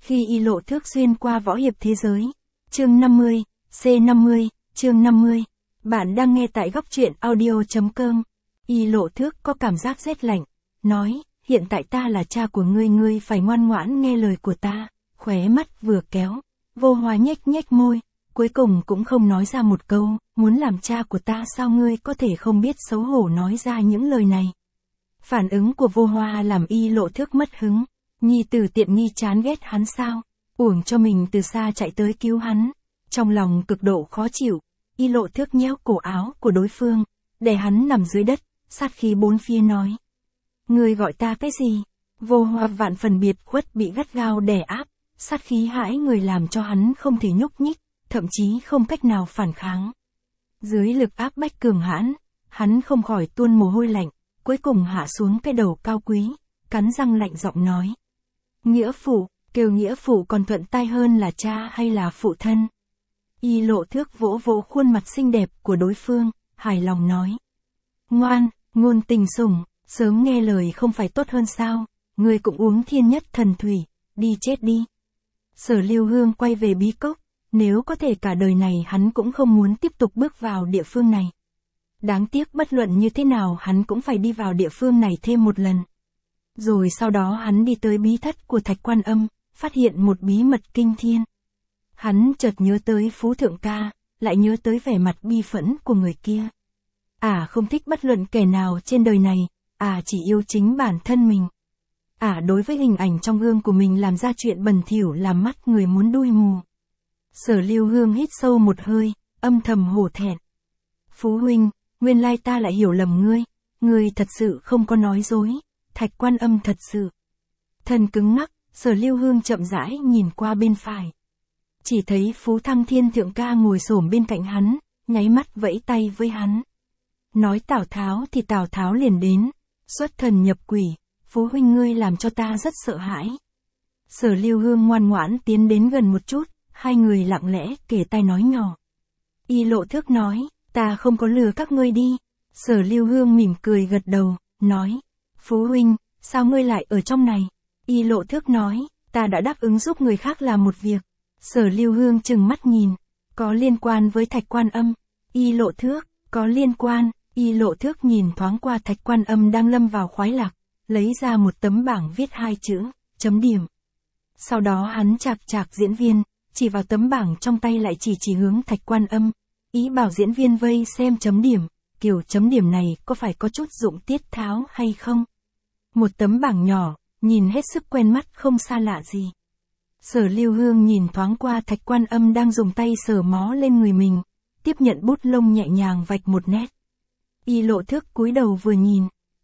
Khi Y Lộ Thước xuyên qua võ hiệp thế giới. Chương 50, C50, chương 50. Bạn đang nghe tại góc truyện audio.com. Y Lộ Thước có cảm giác rét lạnh, nói, hiện tại ta là cha của ngươi phải ngoan ngoãn nghe lời của ta. Khóe mắt vừa kéo, Vô Hoa nhếch nhếch môi, cuối cùng cũng không nói ra một câu, muốn làm cha của ta sao ngươi có thể không biết xấu hổ nói ra những lời này. Phản ứng của Vô Hoa làm Y Lộ Thước mất hứng. Nhi tử tiện nghi chán ghét hắn sao, uổng cho mình từ xa chạy tới cứu hắn. Trong lòng cực độ khó chịu, Y Lộ Thước nhéo cổ áo của đối phương, để hắn nằm dưới đất, sát khí bốn phía nói. Ngươi gọi ta cái gì? Vô Hoa vạn phần biệt khuất bị gắt gao đè áp, sát khí hãi người làm cho hắn không thể nhúc nhích, thậm chí không cách nào phản kháng. Dưới lực áp bách cường hãn, hắn không khỏi tuôn mồ hôi lạnh, cuối cùng hạ xuống cái đầu cao quý, cắn răng lạnh giọng nói. Nghĩa phụ, kêu nghĩa phụ còn thuận tai hơn là cha hay là phụ thân. Y Lộ Thước vỗ vỗ khuôn mặt xinh đẹp của đối phương, hài lòng nói. Ngoan, ngôn tình sủng, sớm nghe lời không phải tốt hơn sao, ngươi cũng uống thiên nhất thần thủy, đi chết đi. Sở Lưu Hương quay về bí cốc, nếu có thể cả đời này hắn cũng không muốn tiếp tục bước vào địa phương này. Đáng tiếc bất luận như thế nào hắn cũng phải đi vào địa phương này thêm một lần. Rồi sau đó hắn đi tới bí thất của Thạch Quan Âm, phát hiện một bí mật kinh thiên. Hắn chợt nhớ tới Phú Thượng Ca, lại nhớ tới vẻ mặt bi phẫn của người kia. Không thích bất luận kẻ nào trên đời này, chỉ yêu chính bản thân mình. Đối với hình ảnh trong gương của mình làm ra chuyện bẩn thỉu làm mắt người muốn đuôi mù. Sở Lưu Hương hít sâu một hơi, âm thầm hổ thẹn. Phú huynh, nguyên lai ta lại hiểu lầm ngươi thật sự không có nói dối. Thạch Quan Âm thật sự. Thân cứng ngắc, Sở Lưu Hương chậm rãi nhìn qua bên phải. Chỉ thấy Phú Thăng Thiên Thượng Ca ngồi xổm bên cạnh hắn, nháy mắt vẫy tay với hắn. Nói Tào Tháo thì Tào Tháo liền đến, xuất thần nhập quỷ, Phú huynh ngươi làm cho ta rất sợ hãi. Sở Lưu Hương ngoan ngoãn tiến đến gần một chút, hai người lặng lẽ kề tai nói nhỏ. Y Lộ Thước nói, ta không có lừa các ngươi đi. Sở Lưu Hương mỉm cười gật đầu, nói. Phú huynh, sao ngươi lại ở trong này? Y Lộ Thước nói, ta đã đáp ứng giúp người khác làm một việc. Sở Lưu Hương trừng mắt nhìn, có liên quan với Thạch Quan Âm. Y Lộ Thước, có liên quan. Y Lộ Thước nhìn thoáng qua Thạch Quan Âm đang lâm vào khoái lạc, lấy ra một tấm bảng viết hai chữ, chấm điểm. Sau đó hắn chạc diễn viên, chỉ vào tấm bảng trong tay lại chỉ hướng Thạch Quan Âm, ý bảo diễn viên vây xem chấm điểm, kiểu chấm điểm này có phải có chút dụng tiết tháo hay không? Một tấm bảng nhỏ, nhìn hết sức quen mắt không xa lạ gì. Sở Lưu Hương nhìn thoáng qua Thạch Quan Âm đang dùng tay sờ mó lên người mình, tiếp nhận bút lông nhẹ nhàng vạch một nét. Y Lộ Thước cúi đầu vừa nhìn,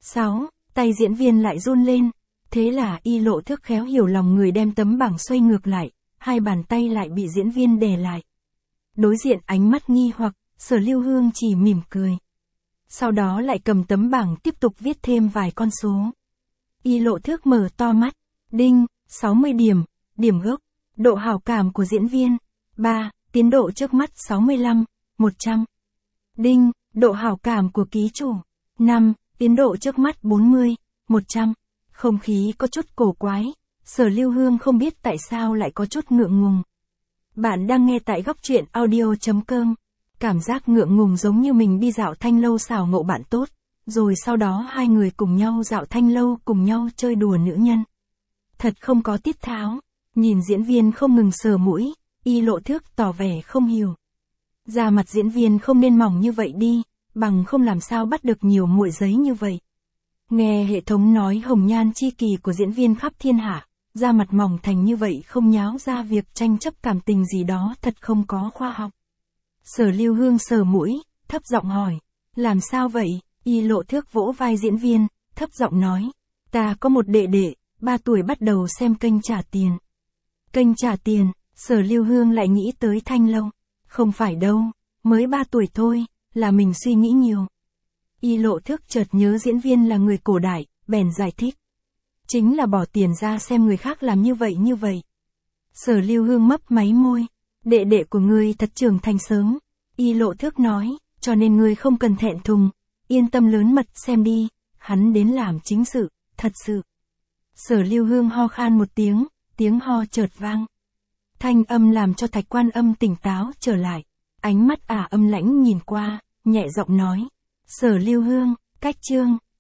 tay diễn viên lại run lên, thế là Y Lộ Thước khéo hiểu lòng người đem tấm bảng xoay ngược lại, hai bàn tay lại bị diễn viên đè lại. Đối diện ánh mắt nghi hoặc, Sở Lưu Hương chỉ mỉm cười. Sau đó lại cầm tấm bảng tiếp tục viết thêm vài con số. Y Lộ Thước mở to mắt, đinh, 60 điểm, điểm gốc, độ hảo cảm của diễn viên, 3, tiến độ trước mắt 65, 100. Đinh, độ hảo cảm của ký chủ, 5, tiến độ trước mắt 40, 100. Không khí có chút cổ quái, Sở Lưu Hương không biết tại sao lại có chút ngượng ngùng. Bạn đang nghe tại góc truyện audio.com. Cảm giác ngượng ngùng giống như mình đi dạo thanh lâu xảo ngộ bạn tốt, rồi sau đó hai người cùng nhau dạo thanh lâu cùng nhau chơi đùa nữ nhân. Thật không có tiết tháo, nhìn diễn viên không ngừng sờ mũi, Y Lộ Thước tỏ vẻ không hiểu. Da mặt diễn viên không nên mỏng như vậy đi, bằng không làm sao bắt được nhiều muội giấy như vậy. Nghe hệ thống nói hồng nhan chi kỳ của diễn viên khắp thiên hạ, da mặt mỏng thành như vậy không nháo ra việc tranh chấp cảm tình gì đó thật không có khoa học. Sở Lưu Hương sờ mũi, thấp giọng hỏi, làm sao vậy? Y Lộ Thước vỗ vai diễn viên, thấp giọng nói, ta có một đệ đệ, 3 tuổi bắt đầu xem kênh trả tiền. Kênh trả tiền, Sở Lưu Hương lại nghĩ tới thanh lâu. Không phải đâu, mới 3 tuổi thôi, là mình suy nghĩ nhiều. Y Lộ Thước chợt nhớ diễn viên là người cổ đại, bèn giải thích. Chính là bỏ tiền ra xem người khác làm như vậy. Sở Lưu Hương mấp máy môi, đệ đệ của ngươi thật trưởng thành sớm. Y Lộ Thước nói, cho nên ngươi không cần thẹn thùng, yên tâm lớn mật xem đi, hắn đến làm chính sự, thật sự. Sở Lưu Hương ho khan một tiếng, tiếng ho chợt vang. Thanh âm làm cho Thạch Quan Âm tỉnh táo trở lại. Ánh mắt ả âm lãnh nhìn qua, nhẹ giọng nói. Sở Lưu Hương, cách Trương.